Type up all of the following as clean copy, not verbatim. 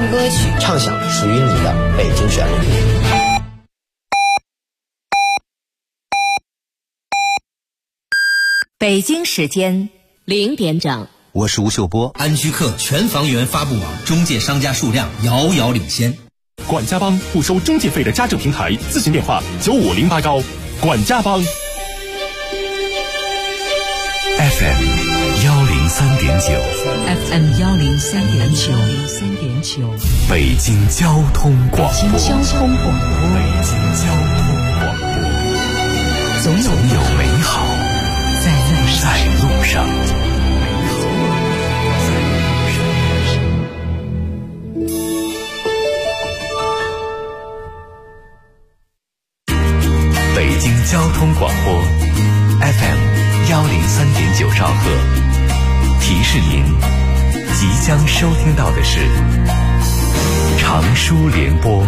歌曲， 唱响属于你的北京旋律。 北京时间0点整， 我是吴秀波。 安居客全房源发布网中介商家数量遥遥领先。 管家帮不收中介费的家政平台，咨询电话95080。管家帮。 FM 103.9，FM 103.9， 北京交通广播， 北京交通广播， 总有美好在路上。北京交通广播 FM 103.9兆赫，提示您即将收听到的是长舒联播。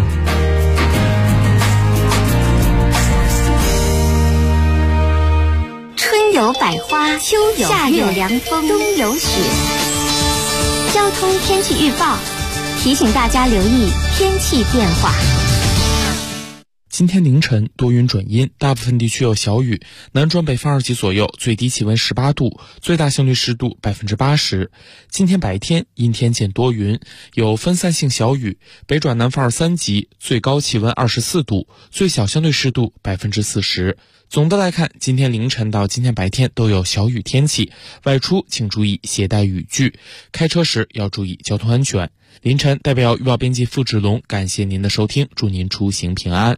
春有百花，秋有夏有凉风，冬有雪。交通天气预报提醒大家留意天气变化。 今天凌晨多云转阴，大部分地区有小雨，南转北风2级左右，最低气温18度，最大相对湿度80%。今天白天阴天见多云，有分散性小雨，北转南风3级，最高气温24度，最小相对湿度40%。总的来看，今天凌晨到今天白天都有小雨天气，外出请注意携带雨具，开车时要注意交通安全。凌晨代表预报编辑付志龙感谢您的收听，祝您出行平安。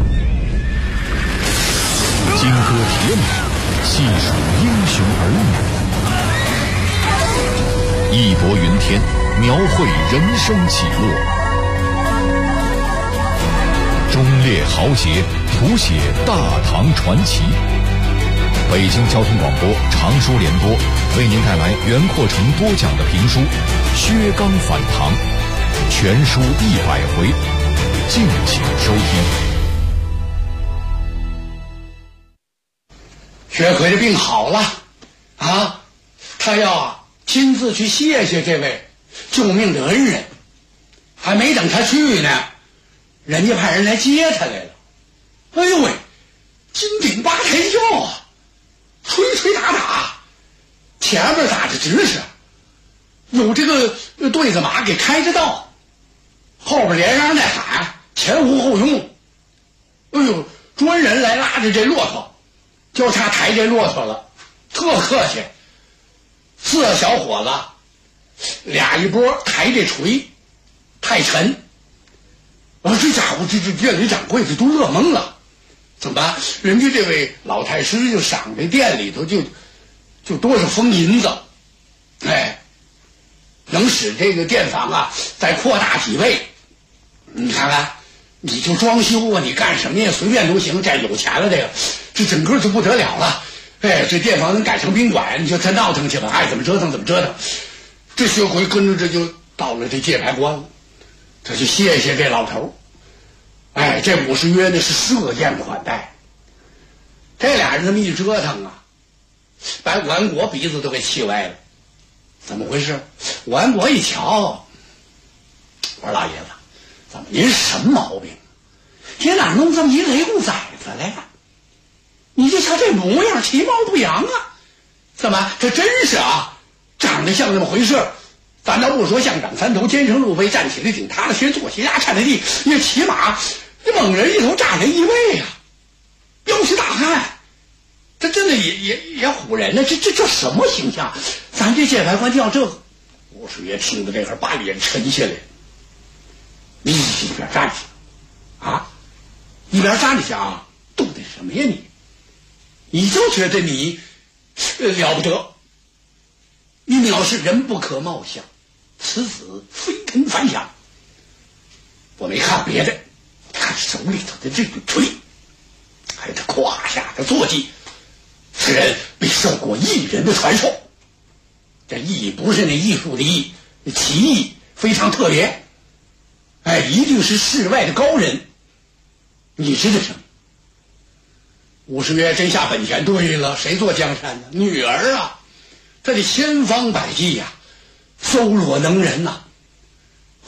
金戈铁马，细数英雄儿女，义薄云天，描绘人生起落，忠烈豪杰，谱写大唐传奇。北京交通广播长舒联播为您带来袁阔成多讲的评书《薛刚反唐》，全书100回，敬请收听。 薛奎的病好了啊，他要亲自去谢谢这位救命的恩人，还没等他去呢，人家派人来接他来了。哎呦喂，金顶八抬轿啊，吹吹打打，前面打着直是有这个对子马给开着道，后边连嚷带喊，前呼后拥。哎呦，专人来拉着这骆驼，就差抬这骆驼了，特客气。4个小伙子俩一波抬这锤，太沉。这家伙这店里掌柜的都乐懵了，怎么人家这位老太师就赏这店里头就多少封银子，能使这个店房啊再扩大几倍。你看看，你就装修啊，你干什么呀，随便都行。这有钱了，这整个就不得了了。这店房能改成宾馆，你就再闹腾去吧，爱怎么折腾怎么折腾。这薛奎跟着这就到了这界牌关了，这就谢谢这老头。这50约呢是设宴款待。这俩人这么一折腾啊，把武安国鼻子都给气歪了。怎么回事？武安国一瞧，我说老爷子，怎么您什么毛病？您哪弄这么一雷公崽子来呀？你就瞧这模样，其貌不扬啊！怎么这真是啊，长得像那么回事？咱倒不说像长三头，肩生路飞，站起来挺踏实，坐起牙颤在地，也起码这猛人一头炸人一位啊，腰是大汉，这真的也唬人呢。这什么形象？咱这界牌官叫这个，武士爷听到这会儿把脸沉下来，你一边站去啊，一边站着去啊，懂得什么呀你就觉得你了不得，你藐视人不可貌相，此子非同凡响。我没看别的，看手里头的这个锤，还有他胯下的坐骑，此人必受过艺人的传授。这艺不是那艺术的艺，其艺非常特别，一定是世外的高人。你知道什么？武士爷真下本钱。对了，谁做江山呢？女儿啊，他得千方百计呀，搜罗能人呐。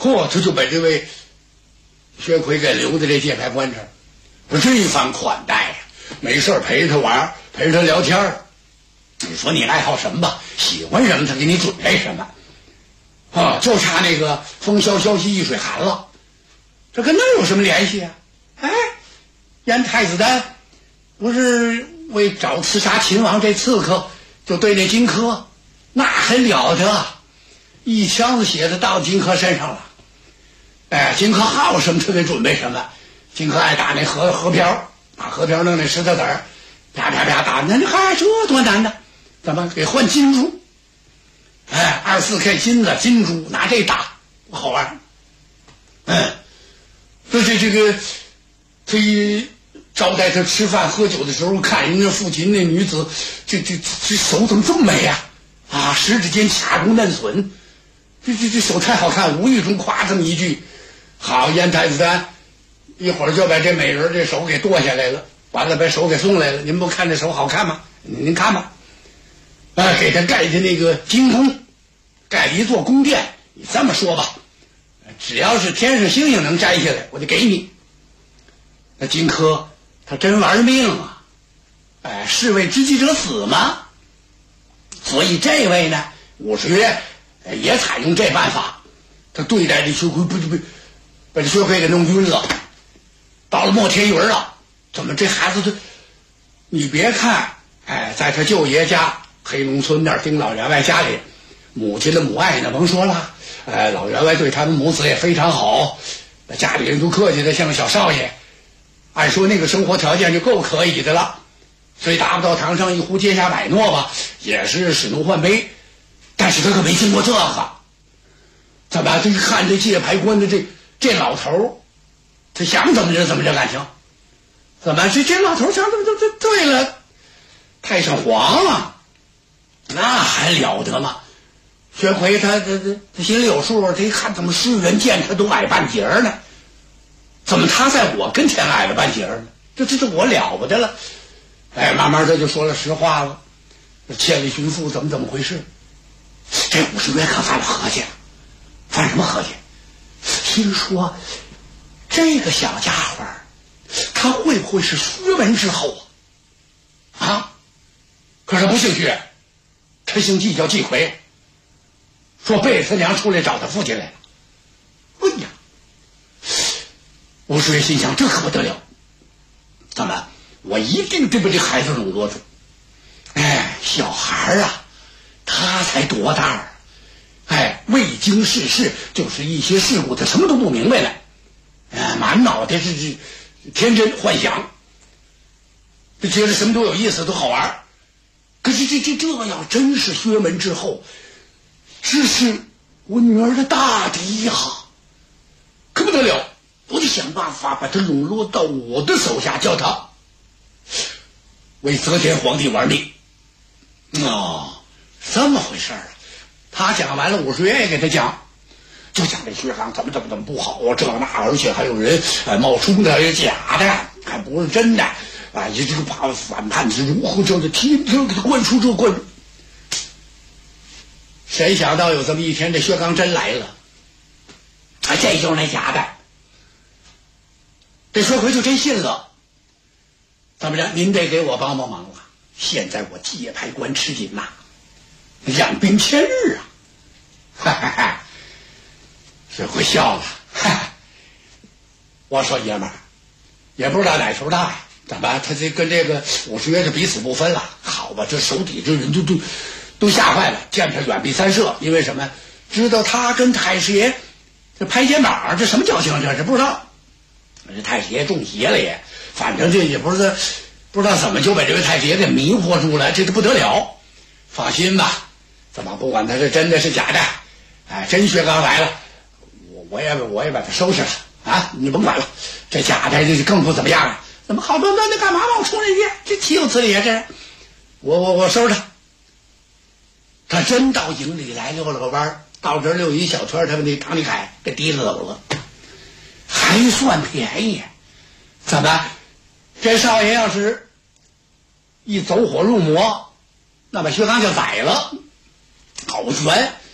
嚯，他就把这位薛奎给留在这界牌官这儿，不这一番款待呀，没事陪着他玩，陪着他聊天。你说你爱好什么吧，喜欢什么他给你准备什么啊，就差那个风萧萧兮易水寒了，这跟那有什么联系啊？哎，燕太子丹不是为找刺杀秦王这刺客，就对那荆轲那很了得，一枪子血的到荆轲身上了。哎，荆轲好什么他给准备什么，荆轲爱打那河漂，把河漂弄那石头子儿，啪啪啪打，那嗨，这多难的，怎么给换金珠？哎，24K 金子金珠拿这打不好玩。这个他一招待他吃饭喝酒的时候，看人家父亲那女子，这手怎么这么美呀？啊，十指间掐中嫩笋，这手太好看，无意中夸这么一句，好，燕太子丹一会儿就把这美人这手给剁下来了，完了把手给送来了，您不看这手好看吗？您看吧，给他盖的那个金宫，盖了一座宫殿。你这么说吧，只要是天上星星能摘下来，我就给你。那荆轲他真玩命啊！哎，士为知己者死嘛。所以这位呢，武士岳也采用这办法，他对待这薛奎不把这薛奎给弄晕了。到了莫天云了，怎么这孩子他，你别看在他舅爷家黑龙村那儿丁老员外家里，母亲的母爱呢甭说了，老员外对他们母子也非常好，家里人都客气的像个小少爷。按说那个生活条件就够可以的了，虽达不到堂上一壶阶下百诺吧，也是使怒换悲，但是他可没经过这个。怎么这一看这界牌官的这老头，他想怎么着怎么着感情？怎么这老头想怎么就对了？太上皇了，那还了得吗？薛奎他心里有数，他一看怎么世人见他都矮半截呢？怎么他在我跟前矮了半截呢？这我了不得了！哎，慢慢他就说了实话了。千里寻父怎么回事？这50月可犯了合计了。犯什么合计？听说这个小家伙他会不会是薛文之后啊？可是不姓薛，他姓季，叫季奎。说背着他娘出来找他父亲来了。哎呀！吴世月心想，这可不得了，怎么我一定得把这孩子笼络住。哎，小孩啊，他才多大啊？哎，未经世事，就是一些事故他什么都不明白了，满脑袋是天真幻想，就觉得什么都有意思，都好玩。可是这要真是薛门之后，这是我女儿的大敌呀，可不得了！我得想办法把他笼络到我的手下，叫他为则天皇帝玩命。这么回事儿。他讲完了，50月也给他讲，就讲这薛刚怎么不好啊，这那，而且还有人冒充的，是假的，还不是真的啊！这个把反叛是如何这个天天给他灌输这灌输。谁想到有这么一天，这薛刚真来了，这就是那假的。这薛奎就真信了。怎么着？您得给我帮忙了。现在我界牌官吃紧呐，养兵千日啊！哈哈哈！薛奎笑了，我说爷们儿，也不知道哪头大呀？怎么他这跟这个50月是彼此不分了？好吧，这手底这人都吓坏了，见他远避三舍，因为什么？知道他跟太师爷这拍肩膀，这什么交情？这是不知道。这太师爷中邪了也，反正这也不知道怎么就把这位太师爷给迷惑住了，这不得了。放心吧，怎么不管他是真的是假的，真薛刚来了，我也把他收拾了啊！你甭管了，这假的这更不怎么样了。怎么好多那干嘛往出来去？这岂有此理啊！这我收拾他。他真到营里来溜了个弯，到这儿溜一小圈，他把那唐立凯给提了走了，还算便宜。怎么这少爷要是一走火入魔，那把薛刚就宰了。好悬，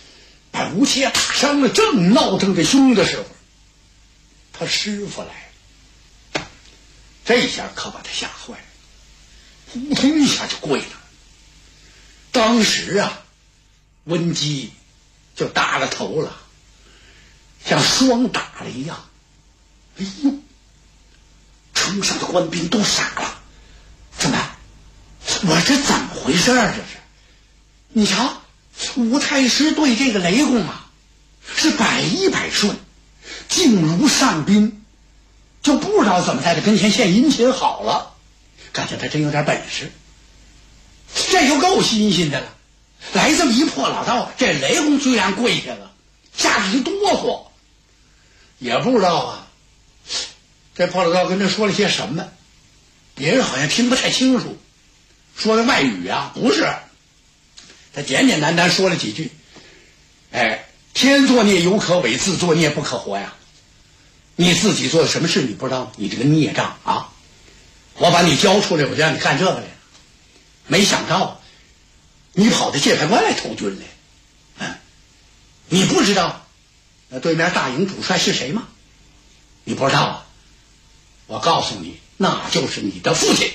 把吴起也打伤了，正闹腾着凶的时候，他师傅来了，这下可把他吓坏了，扑通一下就跪了。当时啊，温基就耷了头了，像霜打了一样。哎呦，城上的官兵都傻了，怎么？我这怎么回事啊？这是，你瞧，吴太师对这个雷公啊，是百依百顺，静如上宾，就不知道怎么在他跟前献殷勤好了，感觉他真有点本事。这就够新鲜的了，来这么一破老道，这雷公居然跪下了，吓得一哆嗦，也不知道啊，这破老道跟他说了些什么，别人好像听不太清楚，说的外语啊，不是，他简简单单说了几句，哎，天作孽犹可违，自作孽不可活呀，你自己做的什么事你不知道吗？你这个孽障啊，我把你交出来，我就让你干这个来了，没想到你跑到界牌关来投军来，你不知道那对面大营主帅是谁吗？你不知道啊？我告诉你，那就是你的父亲。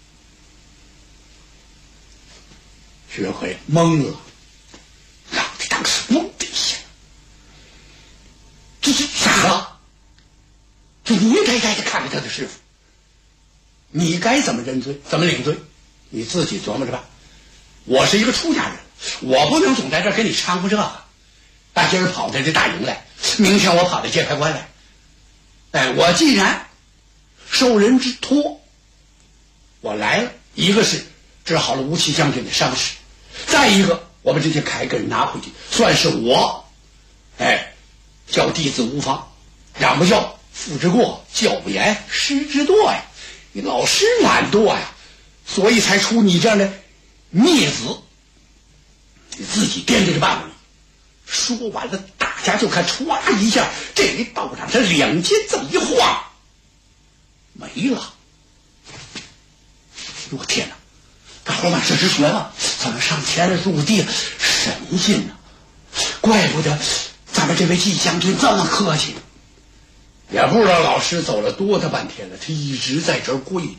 薛奎懵了，让他当时嗡的一下，这是傻了。这你也该看着他的师傅，你该怎么认罪，怎么领罪，你自己琢磨着吧。我是一个出家人，我不能总在这儿给你掺和这个。今儿跑到这大营来，明天我跑到界牌关来。哎，我既然受人之托，我来了，一个是治好了吴起将军的伤势，再一个我把这些铠给人拿回去，算是我叫弟子无方，让不叫父之过，教不严师之惰呀，你老师懒惰呀，所以才出你这样的孽子，你自己掂着办吧。说完了，大家就看歘一下，这位道长这两肩这么一晃，没了。我天哪！大伙满是直觉了，怎么上天了入地了？神仙呢？怪不得咱们这位季将军这么客气。也不知道老师走了多大半天了，他一直在这儿跪着。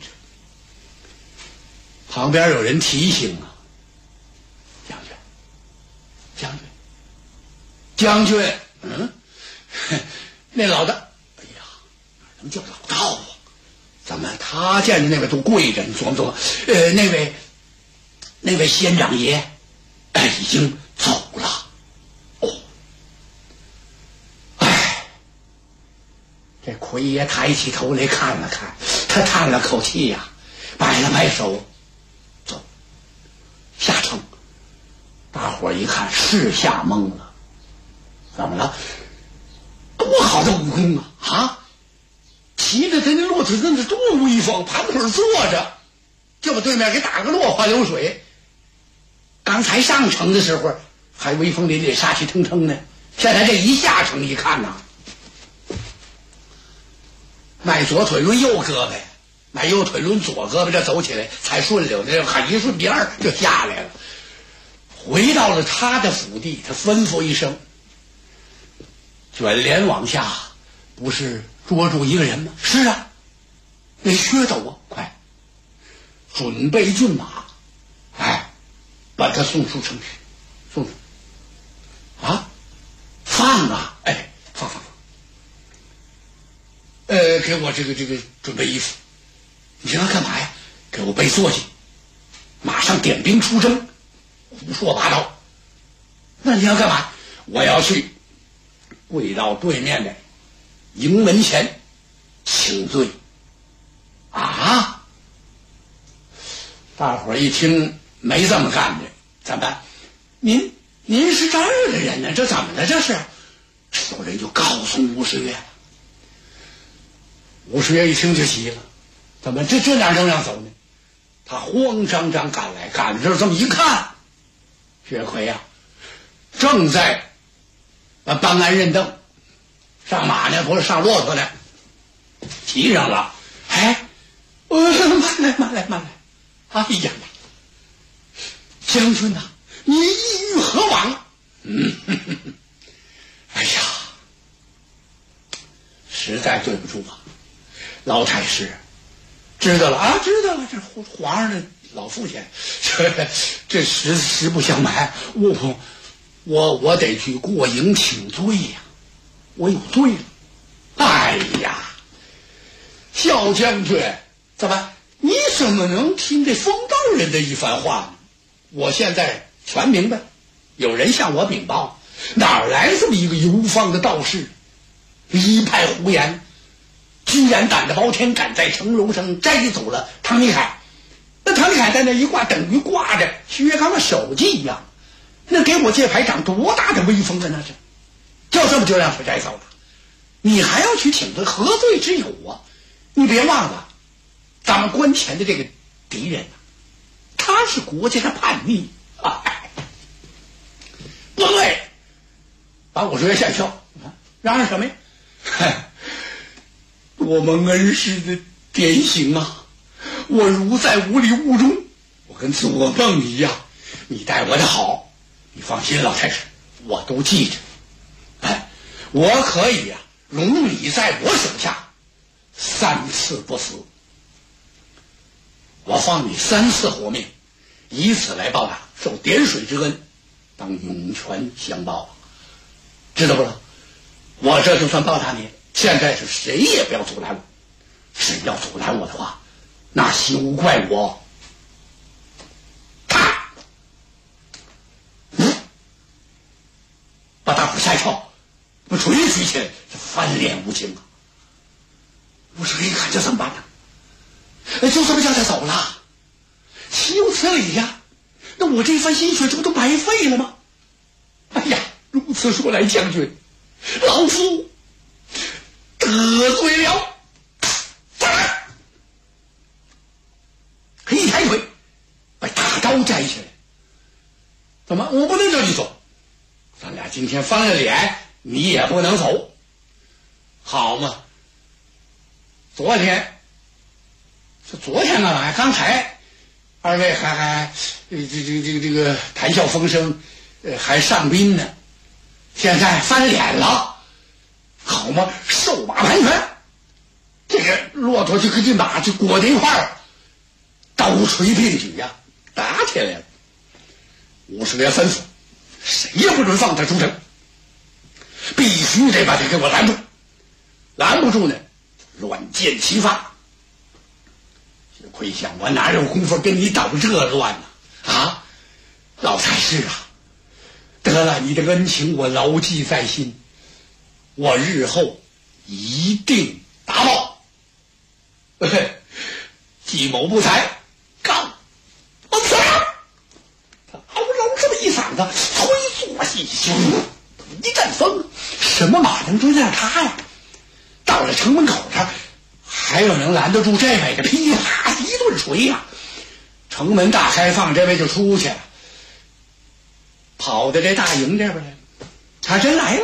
旁边有人提醒啊，将军，那老大，哎呀，哪能叫老道啊？怎么他见着那位都跪着？你琢磨琢磨，那位仙长爷，已经走了。哦，这奎爷抬起头来看了看，他叹了口气呀，摆了摆手，走，下城。大伙儿一看，是吓懵了。怎么了？多好的武功啊！骑着他那骆驼那是多威风，盘腿坐着，就把对面给打个落花流水。刚才上城的时候还威风凛凛、杀气腾腾呢，现在这一下城一看呐，迈左腿抡右胳膊，迈右腿抡左胳膊，这走起来才顺溜的，这喊一顺边就下来了。回到了他的府地，他吩咐一声。卷帘往下，不是捉住一个人吗？是啊，那薛斗啊，快准备骏马，把他送出城去，送出啊，放啊，放，给我这个准备衣服，你让他干嘛呀？给我备坐骑，马上点兵出征，胡说八道。那你要干嘛？我要去。跪到对面的营门前请罪啊！大伙儿一听没这么干的，怎么办？您是这儿的人呢，这怎么了？这是有人就告诉吴世岳，吴世岳一听就急了，怎么这哪能让走呢？他慌张张赶来，赶着这么一看，薛奎呀，正在搬鞍认凳，上马呢，不是上骆驼呢，骑上了。慢来！哎呀，将军呐，你意欲何往？ 实在对不住啊，老太师，知道了啊，知道了，这皇上的老父亲，这实不相瞒，我得去过营请罪呀，我有罪了。哎呀，小将军，怎么你怎么能听这风道人的一番话呢？我现在全明白，有人向我禀报，哪来这么一个游方的道士，一派胡言，居然胆大包天，敢在城楼上摘走了唐尼凯。那唐尼凯在那一挂，等于挂着薛刚的手迹一样，那给我界牌长多大的威风啊！那是，就这么就让他摘走了，你还要去请他何罪之有啊？你别忘了，咱们关前的这个敌人，他是国家的叛逆，不对，把我追下校，嚷嚷什么呀？我蒙恩师的典型啊！我如在无里雾中，我跟做梦一样。你待我的好，你放心，老太师，我都记着。我可以容你在我手下3次不死，我放你3次活命，以此来报答受点水之恩，当涌泉相报，知道不了？我这就算报答你。现在是谁也不要阻拦我，谁要阻拦我的话，那休怪我。把大伙吓一跳，我锤举起来，这翻脸无情啊！我说一看这怎么办呢？就这么叫他走了，岂有此理呀！那我这番心血这不都白费了吗？哎呀，如此说来，将军，老夫得罪了。一抬腿把大刀摘起来，怎么我不能叫你走？咱俩今天翻了脸，你也不能走，好嘛？昨天干嘛呀？刚才二位还这个谈笑风生，还上宾呢，现在翻脸了，好嘛？瘦马盘旋，这个骆驼就跟这马就裹在一块儿，刀锤并举呀，打起来了。50连吩咐，谁也不准放他出城，必须得把他给我拦住，拦不住呢，乱箭齐发。亏想我哪有功夫跟你捣这乱呢？啊，老太师啊，得了，你的恩情我牢记在心，我日后一定答报。计谋不才，干！我死了！他嗷嗷这么一嗓子，推坐细胸，一阵风，什么马能追上他呀？到了城门口上，还有能拦得住这位的？噼啪一顿锤呀！城门大开放，这位就出去了，跑到这大营这边来了。他真来了。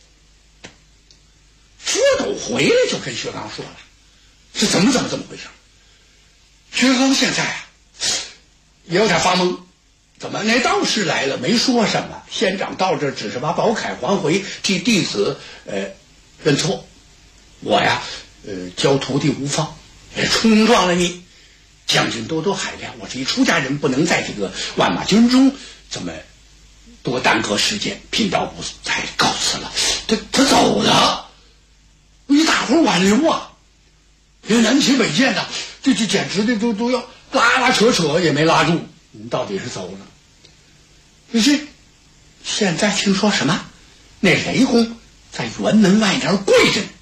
薛斗回来就跟薛刚说了，是怎么回事？薛刚现在也有点发懵，怎么那道士来了没说什么？县长到这只是把宝铠还回，替弟子认错。我呀教徒弟无方，冲撞了你，将军多多海量。我是一出家人，不能在这个万马军中这么多耽搁时间，拼到不才告辞了。他走了，一大伙挽留啊，连南秦北剑的，这简直的都要拉扯也没拉住。你到底是走了？你这现在听说什么？那雷公在辕门外边跪着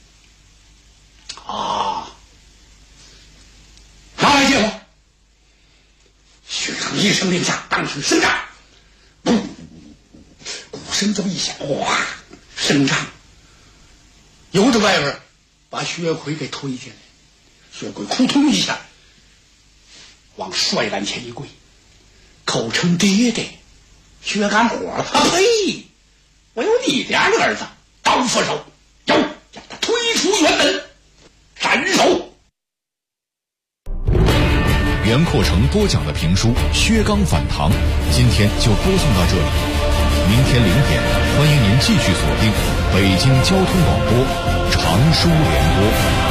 啊！拿来见我。薛刚一声令下，当时伸杖，鼓声这么一响，哗，升帐，由着外边把薛奎给推进来。薛奎扑通一下往帅板前一跪，口称爹爹。薛刚火了，呸！我有你2个儿子，刀斧手，有将他推出辕门，斩首。 袁阔成播讲的评书《薛刚反唐》，今天就播送到这里。 明天0点，欢迎您继续锁定北京交通广播常书联播。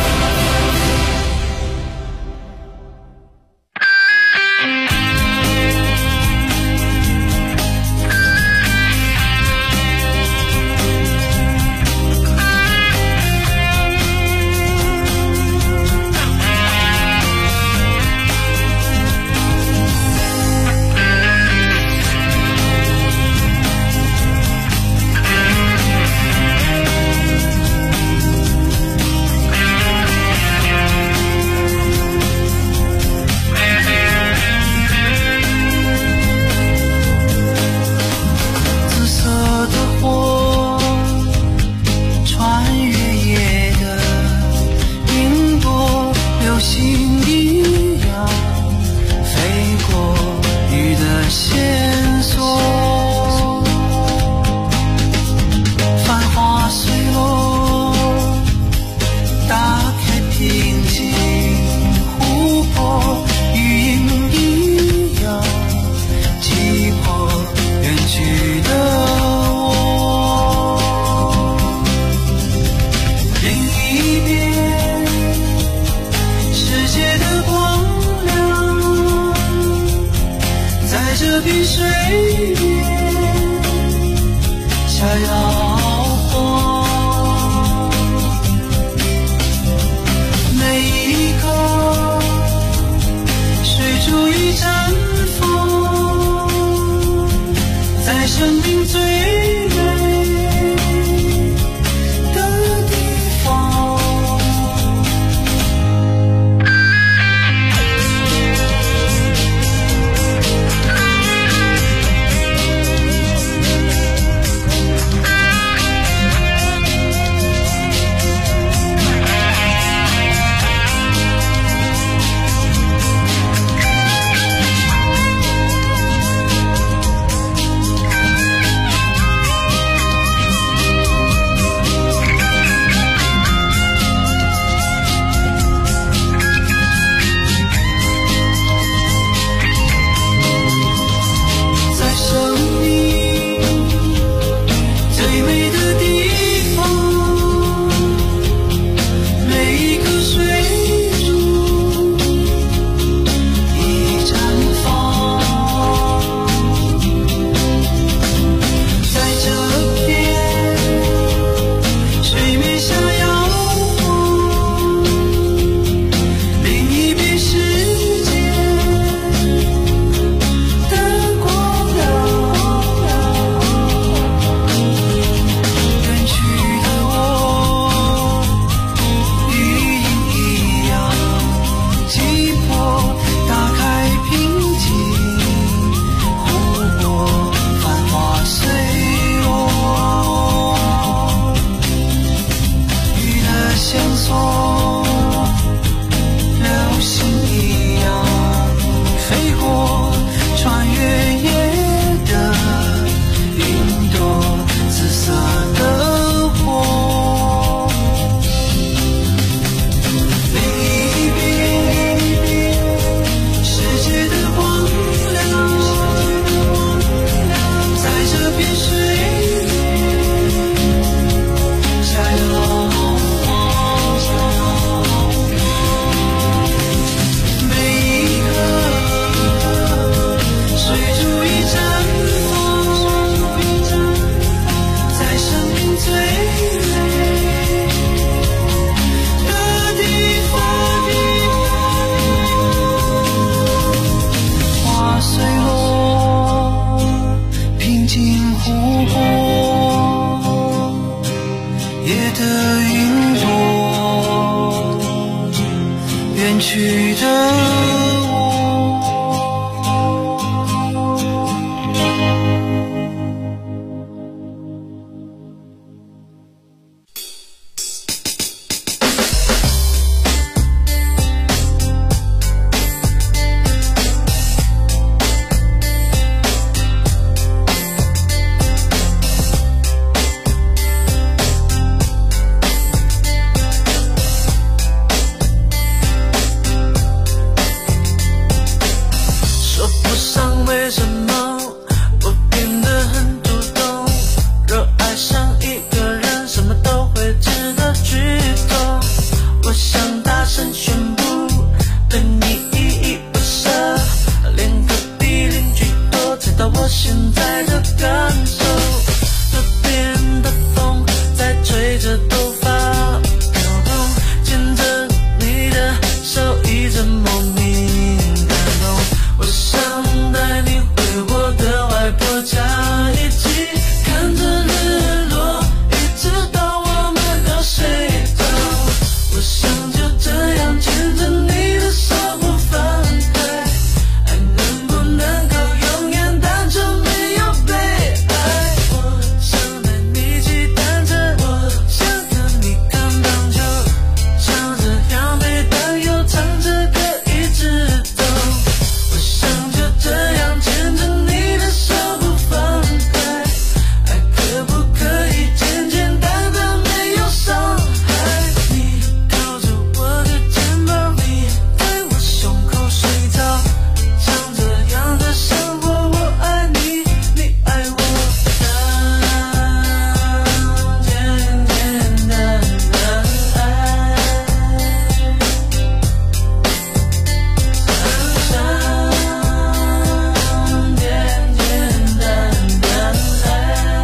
想大声宣布，对你依依不舍，连隔壁邻居都猜到我现在的感受。河边的风在吹着头发飘动，牵着你的手一直莫名感动。我想带你回我的外婆家，一起看着日落，一直到我们都睡着。我想就这样牵着你的手不放开，爱能不能够永远单纯没有被爱。我想带你骑单车，我想跟你看棒球，像这样背单又唱着歌一直走。我想就这样牵着你的手不放开，爱可不可以简简单单没有伤害。你靠着我的肩膀，你在我胸口睡着，像这样的生活，我爱你，你爱我，简简单单爱，简简单单爱。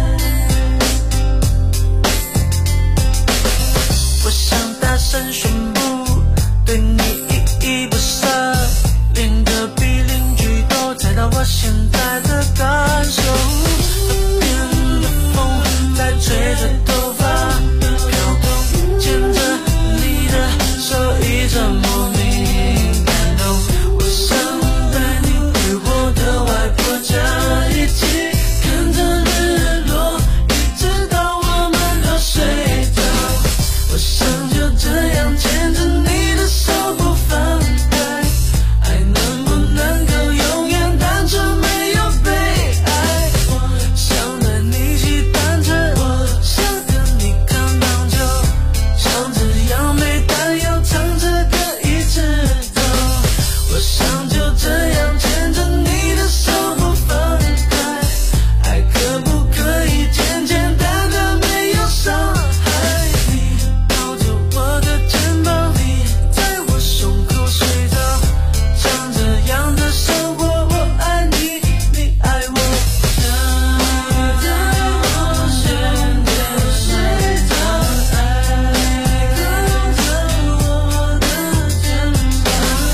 我想大声宣布，对你依依不舍，连隔壁邻居都猜到我现在的感受。河边的风在吹着头发飘动，牵着你的手一直莫名感动。我想带你回我的外婆家，一起看着日落，一直到我们都睡着。我想就这样牵着你的手不放开，爱能不能够永远单纯没有被爱。我想带你骑单车，我想跟你看棒球，像这样没担忧唱着歌一直走。我想就这样牵着你的手不放开，爱可不可以简简单单没有伤害。你靠着我的肩膀，你在我胸口睡着，像这样的生活，我爱你，你爱我，在我身边睡着，爱靠着我的肩膀，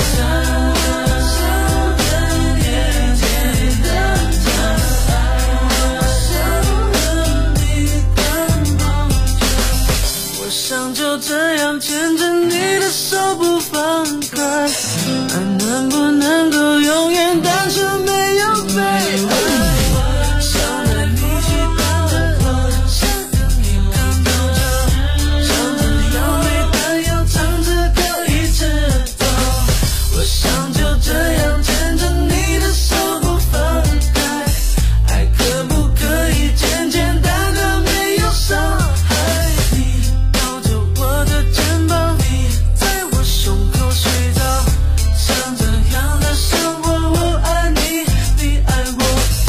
像这简简单单爱。我想和你看棒球，我想就这样牵着你的手不放开，爱能不能够永远单纯没有被爱。我想带你骑单车，我想跟你看棒球，像这样没担忧唱着歌一直走。我想就这样牵着你的手不放开，爱可不可以简简单单没有伤害。你靠着我的肩膀，你在我胸口睡着，像这样的生活，我爱你，你爱我。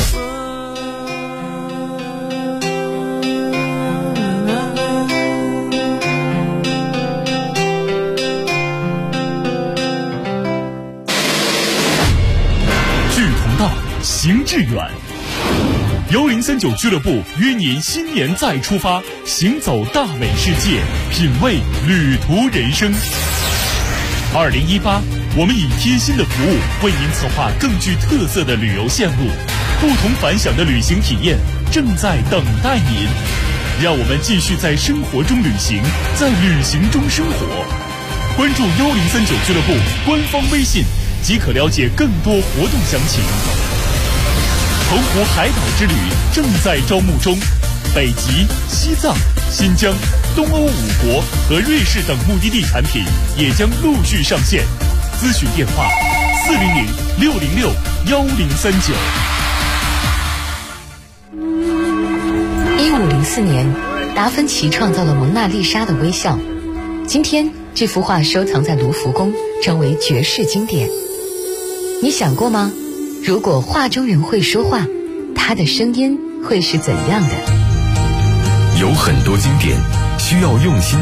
志同道，行致远。1039俱乐部约您新年再出发，行走大美世界，品味旅途人生。2018，我们以贴心的服务为您策划更具特色的旅游线路，不同凡响的旅行体验正在等待您。让我们继续在生活中旅行，在旅行中生活。关注1039俱乐部官方微信，即可了解更多活动详情。澎湖海岛之旅正在招募中，北极、西藏、新疆、东欧5国和瑞士等目的地产品也将陆续上线。咨询电话400-606-1039。 1504年，达芬奇创造了蒙娜丽莎的微笑。今天，这幅画收藏在卢浮宫，成为绝世经典。你想过吗？如果画中人会说话，他的声音会是怎样的？ 有很多经典需要用心